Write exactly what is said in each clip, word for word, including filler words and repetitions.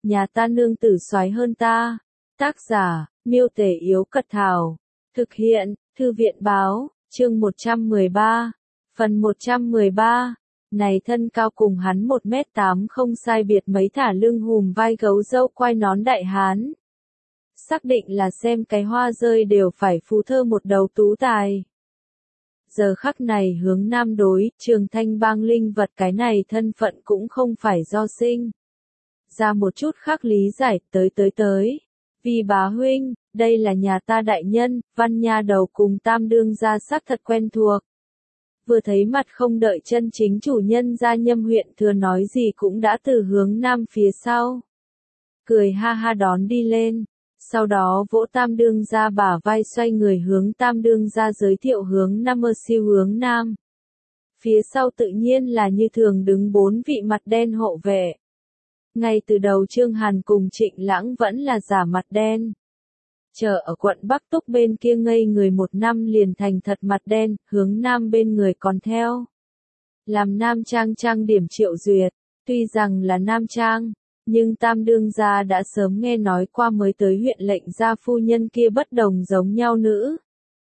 nhà ta nương tử soái hơn ta. Tác giả, Miêu Tể Yếu Cật Thảo. Thực hiện, Thư viện Báo, chương một trăm mười ba. Phần một trăm mười ba. Này thân cao cùng hắn một mét tám không sai biệt mấy, thả lưng hùm vai gấu râu quai nón đại hán. Xác định là xem cái hoa rơi đều phải phù thơ một đầu tú tài. Giờ khắc này hướng nam đối, Trường Thanh Bang linh vật cái này thân phận cũng không phải do sinh ra một chút khác lý giải, tới tới tới. Vì bá huynh, đây là nhà ta đại nhân, Văn Nha Đầu cùng Tam đương gia xác thật quen thuộc. Vừa thấy mặt không đợi chân chính chủ nhân ra Nhâm huyện Thừa nói gì cũng đã từ hướng nam phía sau. Cười ha ha đón đi lên. Sau đó vỗ Tam đương gia bả vai, xoay người hướng Tam đương gia giới thiệu hướng nam mơ siêu hướng nam. Phía sau tự nhiên là như thường đứng bốn vị mặt đen hộ vệ. Ngay từ đầu Trương Hàn cùng Trịnh Lãng vẫn là giả mặt đen. Chờ ở quận Bắc Túc bên kia ngây người một năm liền thành thật mặt đen, hướng nam bên người còn theo. Làm nam trang trang điểm Triệu Duyệt, tuy rằng là nam trang, nhưng Tam đương gia đã sớm nghe nói qua mới tới huyện lệnh gia phu nhân kia bất đồng giống nhau nữ.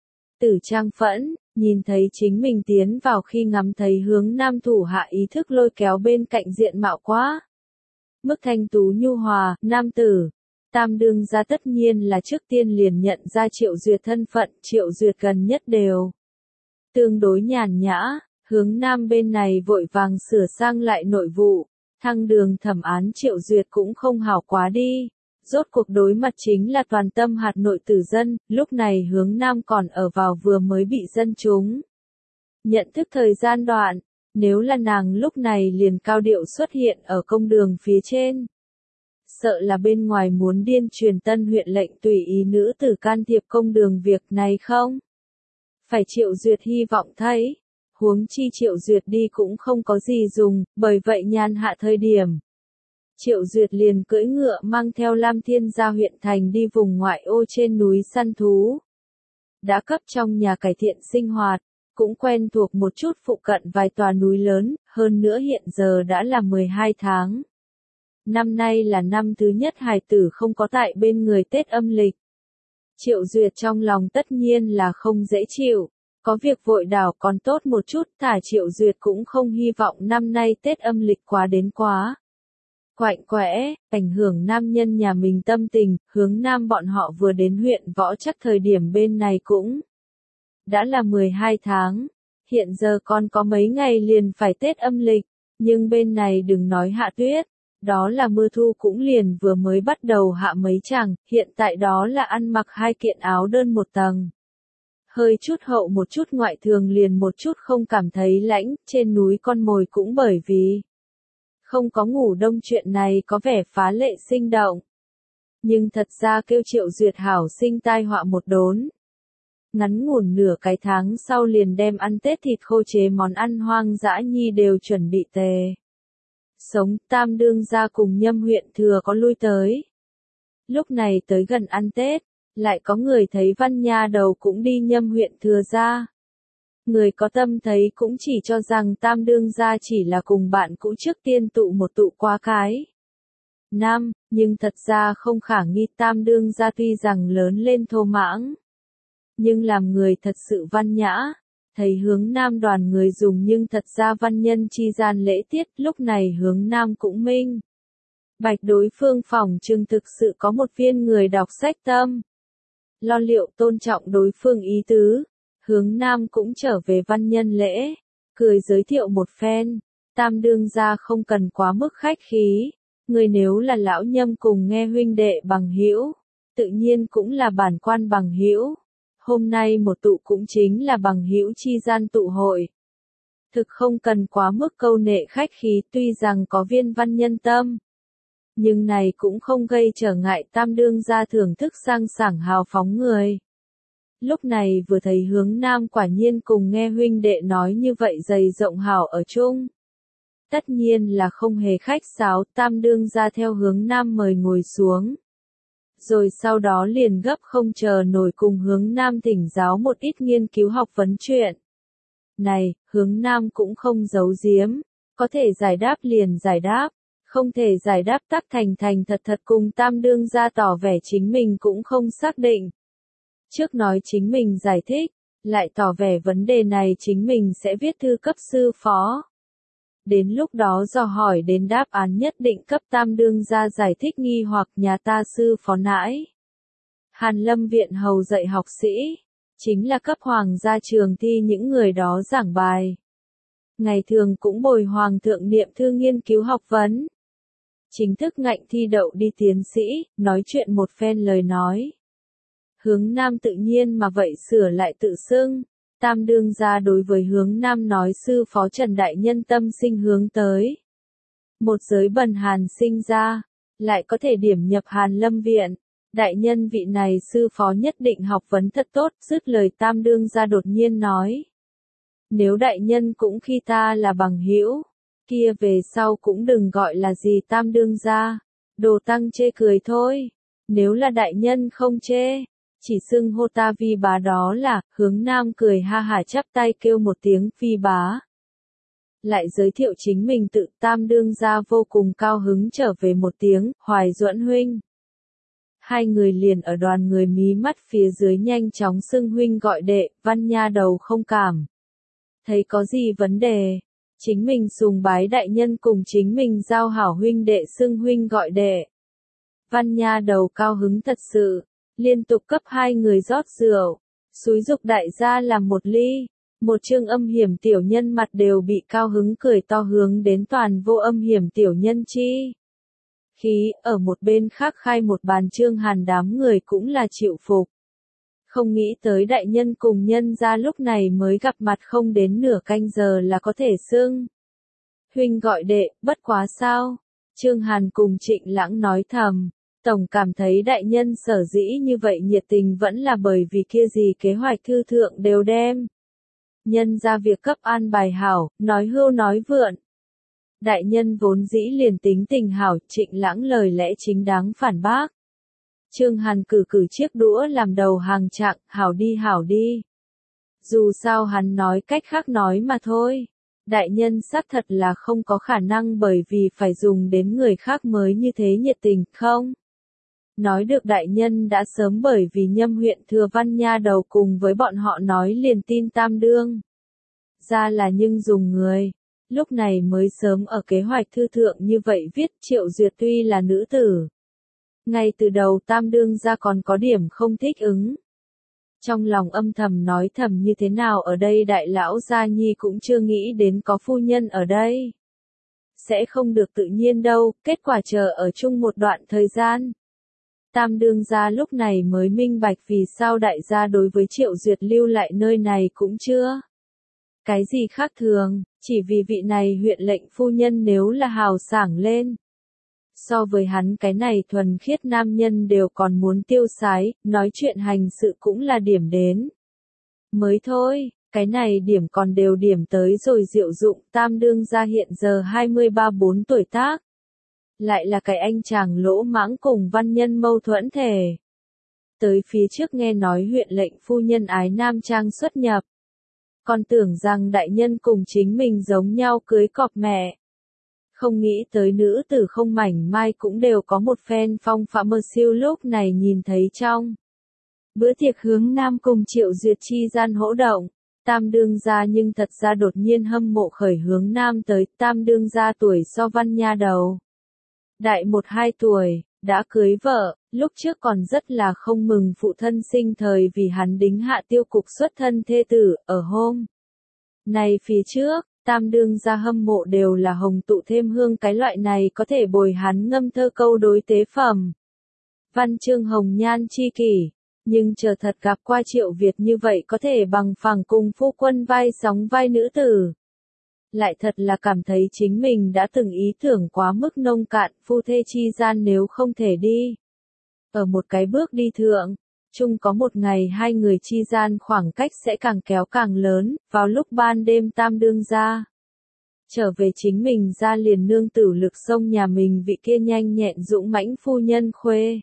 Tử Trang Phẫn, nhìn thấy chính mình tiến vào khi ngắm thấy hướng nam thủ hạ ý thức lôi kéo bên cạnh diện mạo quá. Mức thanh tú nhu hòa, nam tử. Tam đương gia tất nhiên là trước tiên liền nhận ra Triệu Duyệt thân phận, Triệu Duyệt gần nhất đều tương đối nhàn nhã, hướng nam bên này vội vàng sửa sang lại nội vụ, thăng đường thẩm án Triệu Duyệt cũng không hảo quá đi. Rốt cuộc đối mặt chính là toàn tâm hạt nội tử dân, lúc này hướng nam còn ở vào vừa mới bị dân chúng nhận thức thời gian đoạn. Nếu là nàng lúc này liền cao điệu xuất hiện ở công đường phía trên, sợ là bên ngoài muốn điên truyền tân huyện lệnh tùy ý nữ tử can thiệp công đường việc này không? Phải Triệu Duyệt hy vọng thấy, huống chi Triệu Duyệt đi cũng không có gì dùng, bởi vậy nhàn hạ thời điểm. Triệu Duyệt liền cưỡi ngựa mang theo Lam Thiên ra huyện thành đi vùng ngoại ô trên núi săn thú. Đã cấp trong nhà cải thiện sinh hoạt, cũng quen thuộc một chút phụ cận vài tòa núi lớn, hơn nữa hiện giờ đã là mười hai tháng. Năm nay là năm thứ nhất hài tử không có tại bên người Tết âm lịch. Triệu Duyệt trong lòng tất nhiên là không dễ chịu, có việc vội đảo còn tốt một chút, thả Triệu Duyệt cũng không hy vọng năm nay Tết âm lịch quá đến quá quạnh quẽ, ảnh hưởng nam nhân nhà mình tâm tình. Hướng nam bọn họ vừa đến huyện Võ Trắc thời điểm bên này cũng đã là mười hai tháng, hiện giờ còn có mấy ngày liền phải Tết âm lịch, nhưng bên này đừng nói hạ tuyết, đó là mưa thu cũng liền vừa mới bắt đầu hạ mấy chàng, hiện tại đó là ăn mặc hai kiện áo đơn một tầng. Hơi chút hậu một chút ngoại thường liền một chút không cảm thấy lạnh, trên núi con mồi cũng bởi vì không có ngủ đông chuyện này có vẻ phá lệ sinh động. Nhưng thật ra kêu Triệu Duyệt hảo sinh tai họa một đốn. Ngắn ngủn nửa cái tháng sau liền đem ăn Tết thịt khô chế món ăn hoang dã nhi đều chuẩn bị tề. Sống Tam đương gia cùng Nhâm huyện Thừa có lui tới. Lúc này tới gần ăn Tết, lại có người thấy Văn Nha Đầu cũng đi Nhâm huyện Thừa ra. Người có tâm thấy cũng chỉ cho rằng Tam đương gia chỉ là cùng bạn cũ trước tiên tụ một tụ qua cái năm, nhưng thật ra không khả nghi. Tam đương gia tuy rằng lớn lên thô mãng, nhưng làm người thật sự văn nhã, thấy hướng nam đoàn người dùng nhưng thật ra văn nhân chi gian lễ tiết, lúc này hướng nam cũng minh bạch đối phương phỏng chừng thực sự có một viên người đọc sách tâm, lo liệu tôn trọng đối phương ý tứ. Hướng nam cũng trở về văn nhân lễ, cười giới thiệu một phen. Tam đương gia không cần quá mức khách khí, người nếu là lão Nhâm cùng nghe huynh đệ bằng hữu, tự nhiên cũng là bản quan bằng hữu. Hôm nay một tụ cũng chính là bằng hữu chi gian tụ hội. Thực không cần quá mức câu nệ khách khí, tuy rằng có viên văn nhân tâm, nhưng này cũng không gây trở ngại Tam đương gia thưởng thức sang sảng hào phóng người. Lúc này vừa thấy hướng nam quả nhiên cùng nghe huynh đệ nói như vậy dày rộng hảo ở chung. Tất nhiên là không hề khách sáo, Tam đương gia theo hướng nam mời ngồi xuống. Rồi sau đó liền gấp không chờ nổi cùng hướng nam thỉnh giáo một ít nghiên cứu học vấn chuyện. Này, hướng nam cũng không giấu giếm, có thể giải đáp liền giải đáp, không thể giải đáp, Tắc thành thành thật thật cùng tam đương gia tỏ vẻ chính mình cũng không xác định. Trước nói chính mình giải thích, lại tỏ vẻ vấn đề này chính mình sẽ viết thư cấp sư phó. Đến lúc đó dò hỏi đến đáp án nhất định cấp tam đương gia giải thích nghi hoặc nhà ta sư phó nãi. Hàn Lâm viện hầu dạy học sĩ, chính là cấp hoàng gia trường thi những người đó giảng bài. Ngày thường cũng bồi hoàng thượng niệm thư nghiên cứu học vấn. Chính thức ngạnh thi đậu đi tiến sĩ, nói chuyện một phen lời nói. Hướng Nam tự nhiên mà vậy sửa lại tự xưng. Tam đương gia đối với Hướng Nam nói sư phó Trần Đại Nhân tâm sinh hướng tới. Một giới bần hàn sinh ra, lại có thể điểm nhập Hàn Lâm viện. Đại nhân vị này sư phó nhất định học vấn thật tốt, dứt lời tam đương gia đột nhiên nói. Nếu đại nhân cũng khi ta là bằng hữu, kia về sau cũng đừng gọi là gì tam đương gia. Đồ Tăng chê cười thôi, nếu là đại nhân không chê. Chỉ xưng hô ta vi bá đó là, Hướng Nam cười ha hả chắp tay kêu một tiếng vi bá. Lại giới thiệu chính mình tự tam đương gia vô cùng cao hứng trở về một tiếng, Hoài Duẫn huynh. Hai người liền ở đoàn người mí mắt phía dưới nhanh chóng xưng huynh gọi đệ, Văn Nha đầu không cảm. Thấy có gì vấn đề, chính mình sùng bái đại nhân cùng chính mình giao hảo huynh đệ xưng huynh gọi đệ. Văn Nha đầu cao hứng thật sự. Liên tục cấp hai người rót rượu, xúi dục đại gia làm một ly, một chương âm hiểm tiểu nhân mặt đều bị cao hứng cười to hướng đến toàn vô âm hiểm tiểu nhân chi. Khí, ở một bên khác khai một bàn Trương Hàn đám người cũng là chịu phục. Không nghĩ tới đại nhân cùng nhân gia lúc này mới gặp mặt không đến nửa canh giờ là có thể xưng. Huynh gọi đệ, bất quá sao? Trương Hàn cùng Trịnh Lãng nói thầm. Tổng cảm thấy đại nhân sở dĩ như vậy nhiệt tình vẫn là bởi vì kia gì kế hoạch thư thượng đều đem. Nhân ra việc cấp an bài hảo, nói hưu nói vượn. Đại nhân vốn dĩ liền tính tình hảo, Trịnh Lãng lời lẽ chính đáng phản bác. Trương Hàn cử cử chiếc đũa làm đầu hàng trạng, hảo đi hảo đi. Dù sao hắn nói cách khác nói mà thôi. Đại nhân xác thật là không có khả năng bởi vì phải dùng đến người khác mới như thế nhiệt tình, không? Nói được đại nhân đã sớm bởi vì Nhâm huyện Thừa Văn Nha đầu cùng với bọn họ nói liền tin tam đương. Ra là nhưng dùng người, lúc này mới sớm ở kế hoạch thư thượng như vậy viết Triệu Duyệt tuy là nữ tử. Ngay từ đầu tam đương ra còn có điểm không thích ứng. Trong lòng âm thầm nói thầm như thế nào ở đây đại lão gia nhi cũng chưa nghĩ đến có phu nhân ở đây. Sẽ không được tự nhiên đâu, kết quả chờ ở chung một đoạn thời gian. Tam đương gia lúc này mới minh bạch vì sao đại gia đối với Triệu Duyệt lưu lại nơi này cũng chưa. Cái gì khác thường, chỉ vì vị này huyện lệnh phu nhân nếu là hào sảng lên. So với hắn cái này thuần khiết nam nhân đều còn muốn tiêu sái, nói chuyện hành sự cũng là điểm đến. Mới thôi, cái này điểm còn đều điểm tới rồi diệu dụng tam đương gia hiện giờ hai mươi ba bốn tuổi tác. Lại là cái anh chàng lỗ mãng cùng văn nhân mâu thuẫn thể. Tới phía trước nghe nói huyện lệnh phu nhân ái nam trang xuất nhập. Còn tưởng rằng đại nhân cùng chính mình giống nhau cưới cọp mẹ. Không nghĩ tới nữ tử không mảnh mai cũng đều có một phen phong phạm mơ siêu lúc này nhìn thấy trong. Bữa tiệc Hướng Nam cùng Triệu Duyệt chi gian hỗ động. Tam đương gia nhưng thật ra đột nhiên hâm mộ khởi Hướng Nam tới tam đương gia tuổi so Văn Nha đầu. Đại một hai tuổi, đã cưới vợ, lúc trước còn rất là không mừng phụ thân sinh thời vì hắn đính hạ tiêu cục xuất thân thê tử, ở hôm. Này phía trước, tam đương gia hâm mộ đều là hồng tụ thêm hương cái loại này có thể bồi hắn ngâm thơ câu đối tế phẩm. Văn chương hồng nhan chi kỷ, nhưng chờ thật gặp qua Triệu Việt như vậy có thể bằng phẳng cùng phu quân vai sóng vai nữ tử. Lại thật là cảm thấy chính mình đã từng ý tưởng quá mức nông cạn, phu thê chi gian nếu không thể đi. Ở một cái bước đi thượng, chung có một ngày hai người chi gian khoảng cách sẽ càng kéo càng lớn, vào lúc ban đêm tam đương ra. Trở về chính mình ra liền nương tử lực sông nhà mình vị kia nhanh nhẹn dũng mãnh phu nhân khuê.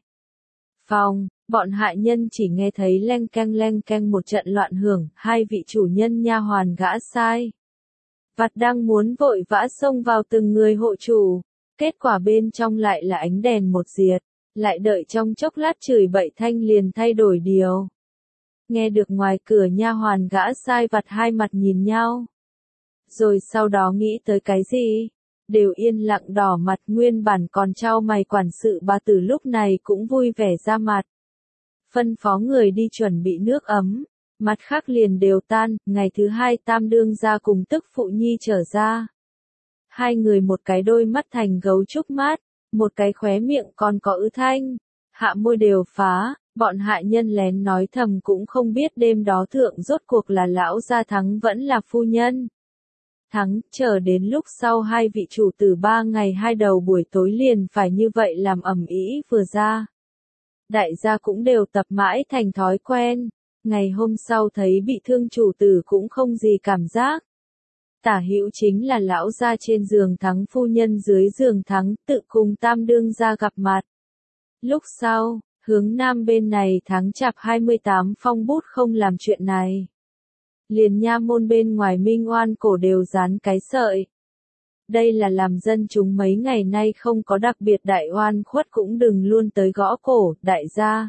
Phòng, bọn hạ nhân chỉ nghe thấy leng keng leng keng một trận loạn hưởng, hai vị chủ nhân nha hoàn gã sai. Vặt đang muốn vội vã xông vào từng người hộ chủ, Kết quả bên trong lại là ánh đèn một diệt, lại đợi trong chốc lát chửi bậy thanh liền thay đổi điều. Nghe được ngoài cửa nha hoàn gã sai vặt hai mặt nhìn nhau. Rồi sau đó nghĩ tới cái gì? Đều yên lặng đỏ mặt, nguyên bản còn trao mày quản sự bà tử lúc này cũng vui vẻ ra mặt. Phân phó người đi chuẩn bị nước ấm, mặt khác liền đều tan, ngày thứ hai tam đương gia cùng tức phụ nhi trở ra. Hai người một cái đôi mắt thành gấu trúc mát, một cái khóe miệng còn có ứ thanh, hạ môi đều phá, bọn hạ nhân lén nói thầm cũng không biết đêm đó thượng rốt cuộc là lão gia Thắng vẫn là phu nhân. Thắng, chờ đến lúc sau hai vị chủ tử ba ngày hai đầu buổi tối liền phải như vậy làm ầm ĩ vừa ra. Đại gia cũng đều tập mãi thành thói quen, ngày hôm sau thấy bị thương chủ tử cũng không gì cảm giác. Tả hữu chính là lão gia trên giường Thắng, phu nhân dưới giường Thắng, tự cùng tam đương gia gặp mặt. Lúc sau, hướng nam bên này tháng chạp hai mươi tám phong bút không làm chuyện này. Liền nha môn bên ngoài minh oan cổ đều dán cái sợi. Đây là làm dân chúng mấy ngày nay không có đặc biệt đại oan khuất cũng đừng luôn tới gõ cổ, đại gia.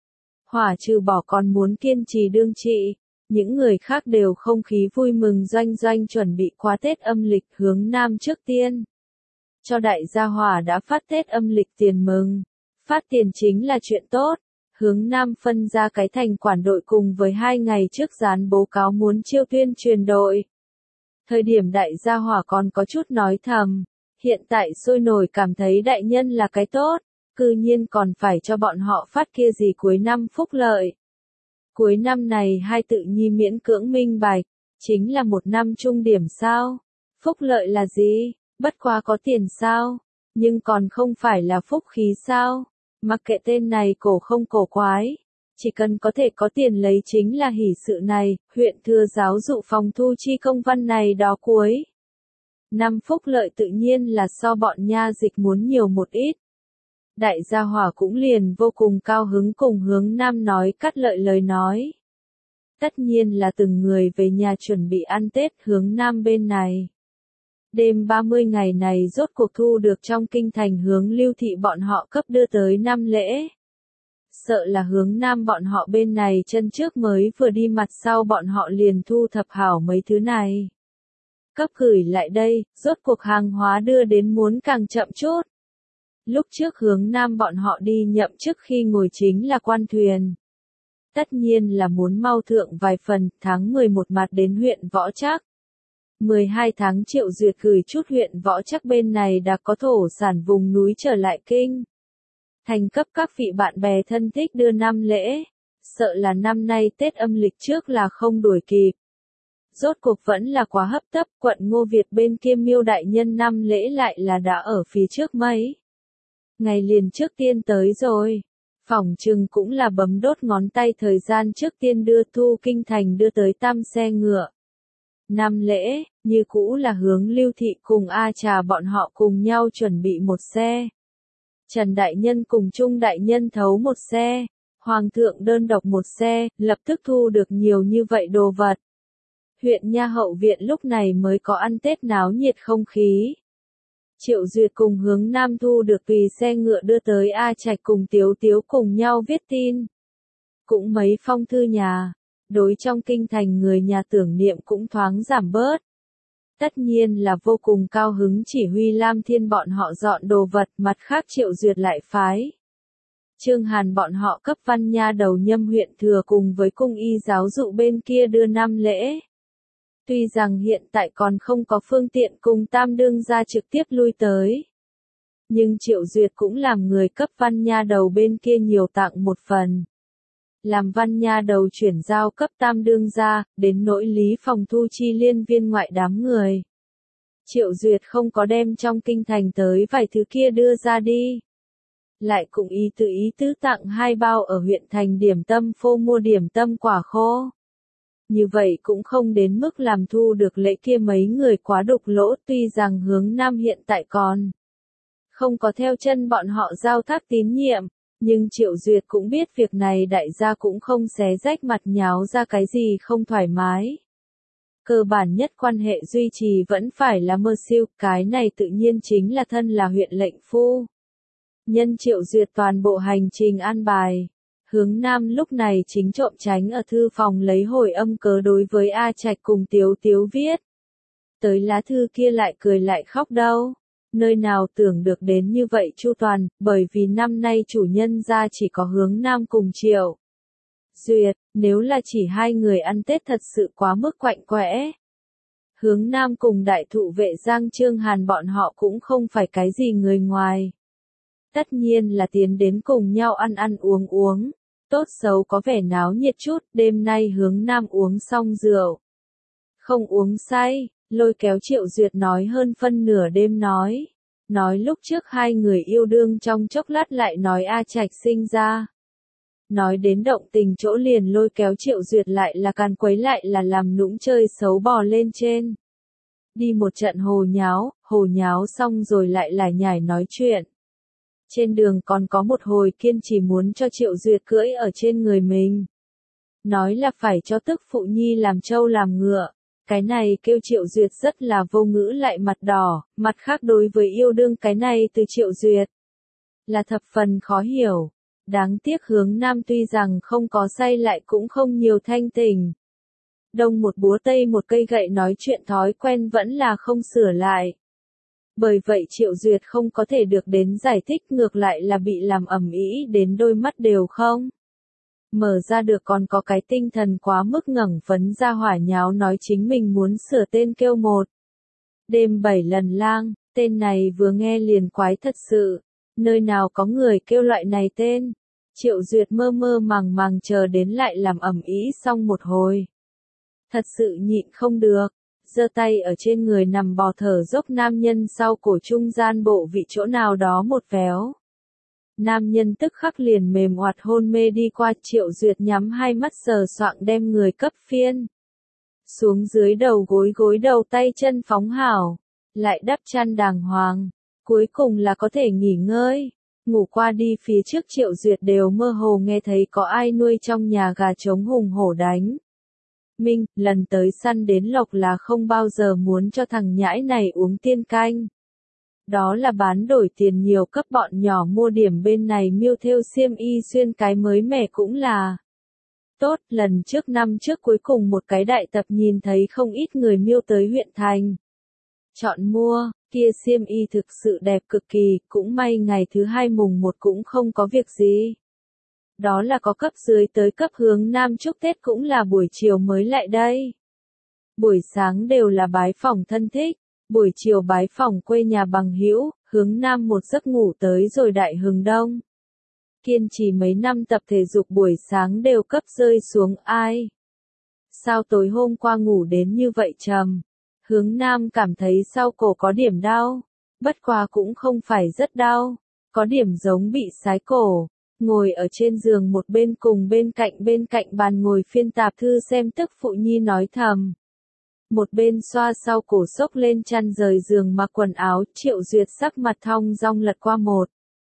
Hỏa trừ bỏ còn muốn kiên trì đương trị, những người khác đều không khí vui mừng doanh doanh chuẩn bị qua Tết âm lịch hướng nam trước tiên. Cho đại gia Hỏa đã phát Tết âm lịch tiền mừng, phát tiền chính là chuyện tốt. Hướng nam phân ra cái thành quản đội cùng với hai ngày trước dán bố cáo muốn chiêu tuyên truyền đội. Thời điểm đại gia Hỏa còn có chút nói thầm, hiện tại sôi nổi cảm thấy đại nhân là cái tốt, cư nhiên còn phải cho bọn họ phát kia gì cuối năm phúc lợi. Cuối năm này hai tự nhi miễn cưỡng minh bạch, chính là một năm trung điểm sao? Phúc lợi là gì? Bất quá có tiền sao? Nhưng còn không phải là phúc khí sao? Mặc kệ tên này cổ không cổ quái, chỉ cần có thể có tiền lấy chính là hỷ sự này, huyện thừa giáo dụ phòng thu chi công văn này đó cuối. Năm phúc lợi tự nhiên là so bọn nha dịch muốn nhiều một ít. Đại gia Hỏa cũng liền vô cùng cao hứng cùng hướng nam nói cắt lợi lời nói. Tất nhiên là từng người về nhà chuẩn bị ăn Tết hướng nam bên này. Đêm ba mươi ngày này rốt cuộc thu được trong kinh thành hướng lưu thị bọn họ cấp đưa tới năm lễ. Sợ là hướng nam bọn họ bên này chân trước mới vừa đi mặt sau bọn họ liền thu thập hảo mấy thứ này. Cấp gửi lại đây, rốt cuộc hàng hóa đưa đến muốn càng chậm chút. Lúc trước hướng nam bọn họ đi nhậm chức khi ngồi chính là quan thuyền. Tất nhiên là muốn mau thượng vài phần, tháng mười một mặt đến huyện Võ Trác. mười hai tháng Triệu Duyệt gửi chút huyện Võ Trác bên này đã có thổ sản vùng núi trở lại kinh. Thành cấp các vị bạn bè thân thích đưa năm lễ, sợ là năm nay Tết âm lịch trước là không đuổi kịp. Rốt cuộc vẫn là quá hấp tấp, quận Ngô Việt bên kia Miêu đại nhân năm lễ lại là đã ở phía trước mấy. Ngày liền trước tiên tới rồi, phỏng chừng cũng là bấm đốt ngón tay thời gian trước tiên đưa thu kinh thành đưa tới tam xe ngựa. Năm lễ, như cũ là hướng lưu thị cùng A Trà bọn họ cùng nhau chuẩn bị một xe. Trần Đại Nhân cùng Trung Đại Nhân thấu một xe, Hoàng thượng đơn độc một xe, lập tức thu được nhiều như vậy đồ vật. Huyện Nha Hậu Viện lúc này mới có ăn Tết náo nhiệt không khí. Triệu Duyệt cùng hướng nam thu được tùy xe ngựa đưa tới A Trạch cùng Tiếu Tiếu cùng nhau viết tin. Cũng mấy phong thư nhà, đối trong kinh thành người nhà tưởng niệm cũng thoáng giảm bớt. Tất nhiên là vô cùng cao hứng chỉ huy Lam Thiên bọn họ dọn đồ vật, mặt khác Triệu Duyệt lại phái. Trương Hàn bọn họ cấp Văn Nha đầu nhâm huyện thừa cùng với cung y giáo dụ bên kia đưa năm lễ. Tuy rằng hiện tại còn không có phương tiện cùng tam đương gia trực tiếp lui tới. Nhưng Triệu Duyệt cũng làm người cấp Văn Nha đầu bên kia nhiều tặng một phần. Làm Văn Nha đầu chuyển giao cấp tam đương gia, đến nỗi lý phòng thu chi liên viên ngoại đám người. Triệu Duyệt không có đem trong kinh thành tới vài thứ kia đưa ra đi. Lại cũng ý tự ý tứ tặng hai bao ở huyện thành điểm tâm phô mua điểm tâm quả khô. Như vậy cũng không đến mức làm thu được lễ kia mấy người quá đục lỗ, tuy rằng hướng nam hiện tại còn không có theo chân bọn họ giao thác tín nhiệm, nhưng Triệu Duyệt cũng biết việc này đại gia cũng không xé rách mặt nháo ra cái gì không thoải mái. cơ bản nhất quan hệ duy trì vẫn phải là mơ siêu, cái này tự nhiên chính là thân là huyện lệnh phu. Nhân Triệu Duyệt toàn bộ hành trình an bài. Hướng Nam lúc này chính trộm tránh ở thư phòng lấy hồi âm cớ đối với A Trạch cùng Tiếu Tiếu viết. Tới lá thư kia lại cười lại khóc đâu. Nơi nào tưởng được đến như vậy chu toàn, bởi vì năm nay chủ nhân ra chỉ có Hướng Nam cùng Triệu Duyệt, nếu là chỉ hai người ăn Tết thật sự quá mức quạnh quẽ. Hướng Nam cùng đại thụ vệ Giang Trương Hàn bọn họ cũng không phải cái gì người ngoài. Tất nhiên là tiến đến cùng nhau ăn ăn uống uống, tốt xấu có vẻ náo nhiệt chút, đêm nay Hướng Nam uống xong rượu. Không uống say, lôi kéo Triệu Duyệt nói hơn phân nửa đêm nói. Nói lúc trước hai người yêu đương trong chốc lát lại nói A Trạch sinh ra. Nói đến động tình chỗ liền lôi kéo Triệu Duyệt lại là càn quấy lại là làm nũng chơi xấu bò lên trên. Đi một trận hồ nháo, hồ nháo xong rồi lại là nhải nói chuyện. Trên đường còn có một hồi kiên trì muốn cho Triệu Duyệt cưỡi ở trên người mình. Nói là phải cho tức phụ nhi làm trâu làm ngựa. Cái này kêu Triệu Duyệt rất là vô ngữ lại mặt đỏ, mặt khác đối với yêu đương cái này từ Triệu Duyệt. Là thập phần khó hiểu. Đáng tiếc Hướng Nam tuy rằng không có say lại cũng không nhiều thanh tình. Đông một búa tây một cây gậy nói chuyện thói quen vẫn là không sửa lại. Bởi vậy Triệu Duyệt không có thể được đến giải thích ngược lại là bị làm ầm ĩ đến đôi mắt đều không. Mở ra được còn có cái tinh thần quá mức ngẩng phấn ra hỏa nháo nói chính mình muốn sửa tên kêu một. Đêm bảy lần lang, tên này vừa nghe liền quái thật sự. Nơi nào có người kêu loại này tên. Triệu Duyệt mơ mơ màng màng chờ đến lại làm ầm ĩ xong một hồi. Thật sự nhịn không được. Giơ tay ở trên người nằm bò thở dốc nam nhân sau cổ trung gian bộ vị chỗ nào đó một véo. Nam nhân tức khắc liền mềm oạt hôn mê đi qua. Triệu Duyệt nhắm hai mắt sờ soạng đem người cấp phiên. Xuống dưới đầu gối gối đầu tay chân phóng hảo. Lại đắp chăn đàng hoàng. Cuối cùng là có thể nghỉ ngơi. Ngủ qua đi phía trước Triệu Duyệt đều mơ hồ nghe thấy có ai nuôi trong nhà gà trống hùng hổ đánh. Minh, lần tới săn đến lộc là không bao giờ muốn cho thằng nhãi này uống tiên canh. Đó là bán đổi tiền nhiều cấp bọn nhỏ mua điểm bên này miêu thêu xiêm y xuyên cái mới mẻ cũng là. Tốt, lần trước năm trước cuối cùng một cái đại tập nhìn thấy không ít người miêu tới huyện thành. Chọn mua, kia xiêm y thực sự đẹp cực kỳ, cũng may ngày thứ hai mùng một cũng không có việc gì. Đó là có cấp dưới tới cấp Hướng Nam chúc Tết cũng là buổi chiều mới lại đây. Buổi sáng đều là bái phỏng thân thích, buổi chiều bái phỏng quê nhà bằng hữu, Hướng Nam một giấc ngủ tới rồi đại hừng đông. Kiên trì mấy năm tập thể dục buổi sáng đều cấp rơi xuống ai. Sao tối hôm qua ngủ đến như vậy trầm? Hướng Nam cảm thấy sau cổ có điểm đau, bất quá cũng không phải rất đau, có điểm giống bị sái cổ. Ngồi ở trên giường một bên cùng bên cạnh bên cạnh bàn ngồi phiên tạp thư xem tức phụ nhi nói thầm. Một bên xoa sau cổ xốc lên chăn rời giường mặc quần áo. Triệu Duyệt sắc mặt thong dong lật qua một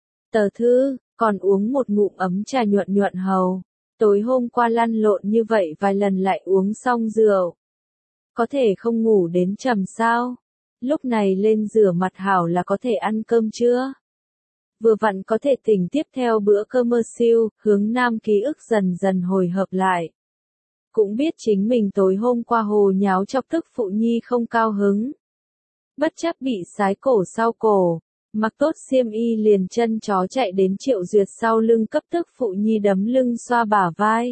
tờ thư, còn uống một ngụm ấm trà nhuận nhuận hầu. Tối hôm qua lăn lộn như vậy vài lần lại uống xong rượu. Có thể không ngủ đến trầm sao? Lúc này lên rửa mặt hảo là có thể ăn cơm chưa? Vừa vặn có thể tỉnh tiếp theo bữa cơm mơ siêu. Hướng Nam ký ức dần dần hồi hợp lại. Cũng biết chính mình tối hôm qua hồ nháo chọc tức phụ nhi không cao hứng. Bất chấp bị sái cổ sau cổ, mặc tốt xiêm y liền chân chó chạy đến Triệu Duyệt sau lưng cấp tức phụ nhi đấm lưng xoa bả vai.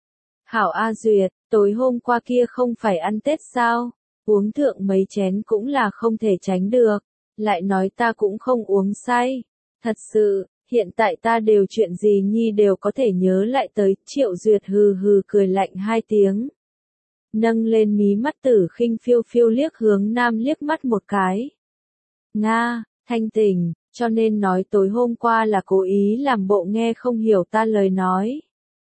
Hảo A Duyệt, tối hôm qua kia không phải ăn Tết sao? Uống thượng mấy chén cũng là không thể tránh được. Lại nói ta cũng không uống say. Thật sự, hiện tại ta đều chuyện gì nhi đều có thể nhớ lại tới. Triệu Duyệt hừ hừ cười lạnh hai tiếng. Nâng lên mí mắt tử khinh phiêu phiêu liếc Hướng Nam liếc mắt một cái. Nga, thanh tình, cho nên nói tối hôm qua là cố ý làm bộ nghe không hiểu ta lời nói.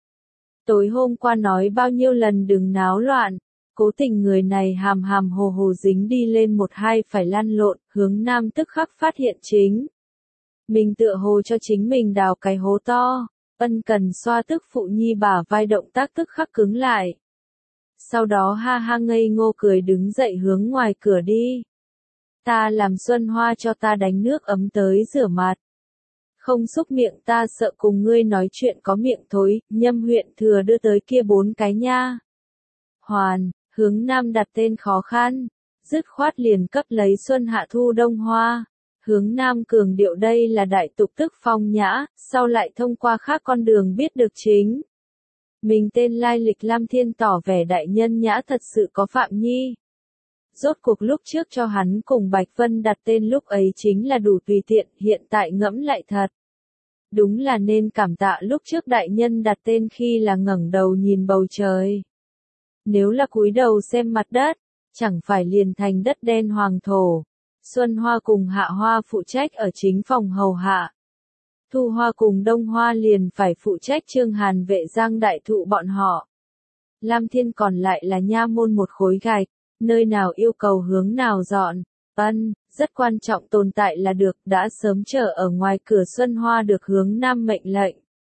Tối hôm qua nói bao nhiêu lần đừng náo loạn, cố tình người này hàm hàm hồ hồ dính đi lên một hai phải lăn lộn. Hướng Nam tức khắc phát hiện chính. Mình tựa hồ cho chính mình đào cái hố to, ân cần xoa tức phụ nhi bả vai động tác tức khắc cứng lại. sau đó ha ha ngây ngô cười đứng dậy hướng ngoài cửa đi. Ta làm Xuân Hoa cho ta đánh nước ấm tới rửa mặt. Không xúc miệng ta sợ cùng ngươi nói chuyện có miệng thối, Nhâm huyện thừa đưa tới kia bốn cái nha. Hoàn, Hướng Nam đặt tên khó khăn, dứt khoát liền cấp lấy xuân hạ thu đông hoa. Hướng Nam cường điệu đây là đại tục tức phong nhã, sau lại thông qua khác con đường biết được chính. Mình tên lai lịch Lam Thiên tỏ vẻ đại nhân nhã thật sự có Phạm Nhi. Rốt cuộc lúc trước cho hắn cùng Bạch Vân đặt tên lúc ấy chính là đủ tùy tiện, hiện tại ngẫm lại thật. Đúng là nên cảm tạ lúc trước đại nhân đặt tên khi là ngẩng đầu nhìn bầu trời. Nếu là cúi đầu xem mặt đất, chẳng phải liền thành đất đen hoàng thổ. Xuân Hoa cùng Hạ Hoa phụ trách ở chính phòng hầu hạ. Thu Hoa cùng Đông Hoa liền phải phụ trách Trương Hàn vệ giang đại thụ bọn họ. Lam Thiên còn lại là nha môn một khối gạch, nơi nào yêu cầu hướng nào dọn. Ân, rất quan trọng tồn tại là được, đã sớm chờ ở ngoài cửa Xuân Hoa được Hướng Nam mệnh lệnh.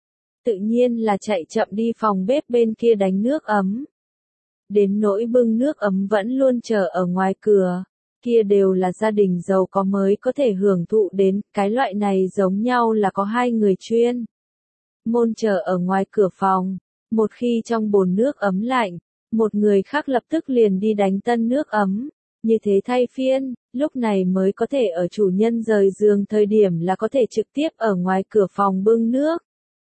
Tự nhiên là chạy chậm đi phòng bếp bên kia đánh nước ấm. Đến nỗi bưng nước ấm vẫn luôn chờ ở ngoài cửa. Kia đều là gia đình giàu có mới có thể hưởng thụ đến, cái loại này giống nhau là có hai người chuyên. Môn chờ ở ngoài cửa phòng, một khi trong bồn nước ấm lạnh, một người khác lập tức liền đi đánh tân nước ấm, như thế thay phiên, lúc này mới có thể ở chủ nhân rời giường thời điểm là có thể trực tiếp ở ngoài cửa phòng bưng nước.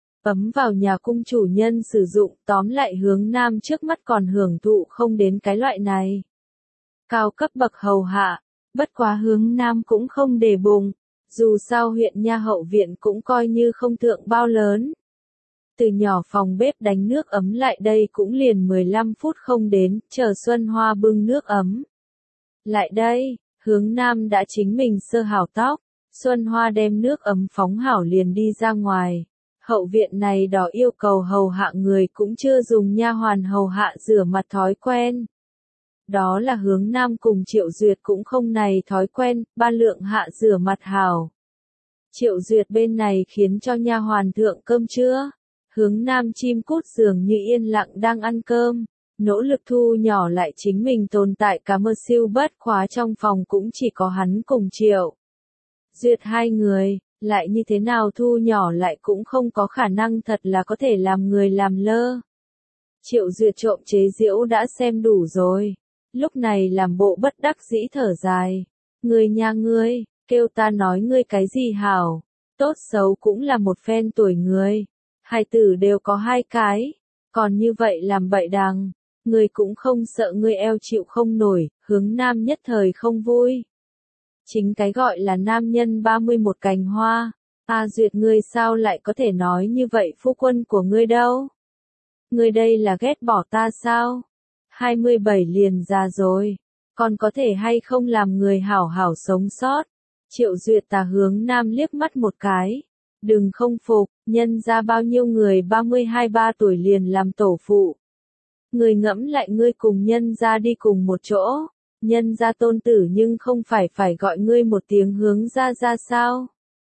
Ấm vào nhà cung chủ nhân sử dụng, tóm lại Hướng Nam trước mắt còn hưởng thụ không đến cái loại này. Cao cấp bậc hầu hạ, bất quá Hướng Nam cũng không để bụng, dù sao huyện nha hậu viện cũng coi như không thượng bao lớn. Từ nhỏ phòng bếp đánh nước ấm lại đây cũng liền mười lăm phút không đến, chờ Xuân Hoa bưng nước ấm. Lại đây, Hướng Nam đã chính mình sơ hảo tóc, Xuân Hoa đem nước ấm phóng hảo liền đi ra ngoài. Hậu viện này đỏ yêu cầu hầu hạ người cũng chưa dùng nha hoàn hầu hạ rửa mặt thói quen. Đó là Hướng Nam cùng Triệu Duyệt cũng không này thói quen, ba lượng hạ rửa mặt hảo. Triệu Duyệt bên này khiến cho nha hoàn thượng cơm trưa. Hướng Nam chim cút dường như yên lặng đang ăn cơm, nỗ lực thu nhỏ lại chính mình tồn tại cả mơ siêu bất khóa trong phòng cũng chỉ có hắn cùng Triệu Duyệt hai người, lại như thế nào thu nhỏ lại cũng không có khả năng thật là có thể làm người làm lơ. Triệu Duyệt trộm chế giễu đã xem đủ rồi, lúc này làm bộ bất đắc dĩ thở dài. Ngươi nha ngươi, kêu ta nói ngươi cái gì hảo, tốt xấu cũng là một phen tuổi người. Hai tử đều có hai cái, còn như vậy làm bậy đàng, ngươi cũng không sợ ngươi eo chịu không nổi, Hướng Nam nhất thời không vui. Chính cái gọi là nam nhân ba mươi một cành hoa, A Duyệt ngươi sao lại có thể nói như vậy phu quân của ngươi đâu? Ngươi đây là ghét bỏ ta sao? hai mươi bảy liền già rồi, còn có thể hay không làm người hảo hảo sống sót? Triệu Duyệt tà Hướng Nam liếc mắt một cái. Đừng không phục, nhân ra bao nhiêu người ba mươi hai ba tuổi liền làm tổ phụ. Người ngẫm lại ngươi cùng nhân ra đi cùng một chỗ, nhân ra tôn tử nhưng không phải phải gọi ngươi một tiếng Hướng ra ra sao.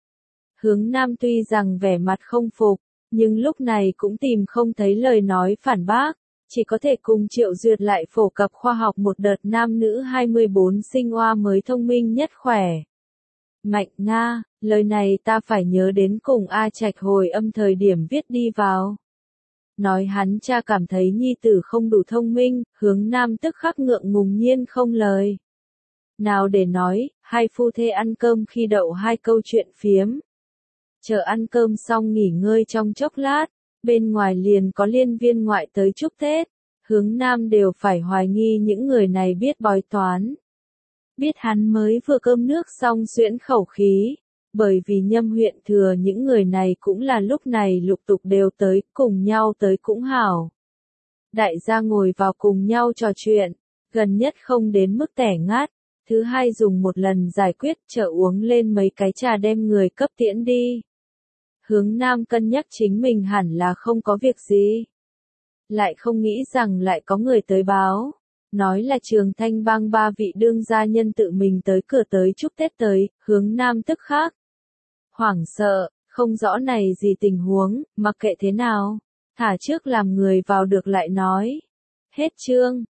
Hướng Nam tuy rằng vẻ mặt không phục, nhưng lúc này cũng tìm không thấy lời nói phản bác, chỉ có thể cùng Triệu Duyệt lại phổ cập khoa học một đợt nam nữ hai mươi bốn sinh oa mới thông minh nhất khỏe. Mạnh Nga, lời này ta phải nhớ đến cùng A Trạch hồi âm thời điểm viết đi vào. Nói hắn cha cảm thấy nhi tử không đủ thông minh, Hướng Nam tức khắc ngượng ngùng nhiên không lời. Nào để nói, hai phu thê ăn cơm khi đậu hai câu chuyện phiếm. Chờ ăn cơm xong nghỉ ngơi trong chốc lát, bên ngoài liền có liên viên ngoại tới chúc Tết, Hướng Nam đều phải hoài nghi những người này biết bói toán. Biết hắn mới vừa cơm nước xong xuyễn khẩu khí, bởi vì Nhâm huyện thừa những người này cũng là lúc này lục tục đều tới, cùng nhau tới cũng hảo. Đại gia ngồi vào cùng nhau trò chuyện, gần nhất không đến mức tẻ ngát, thứ hai dùng một lần giải quyết chờ uống lên mấy cái trà đem người cấp tiễn đi. Hướng Nam cân nhắc chính mình hẳn là không có việc gì. Lại không nghĩ rằng lại có người tới báo. Nói là Trường Thanh Bang ba vị đương gia nhân tự mình tới cửa tới chúc Tết tới, Hướng Nam tức khắc hoảng sợ, không rõ này gì tình huống, mặc kệ thế nào, thả trước làm người vào được lại nói. Hết chương.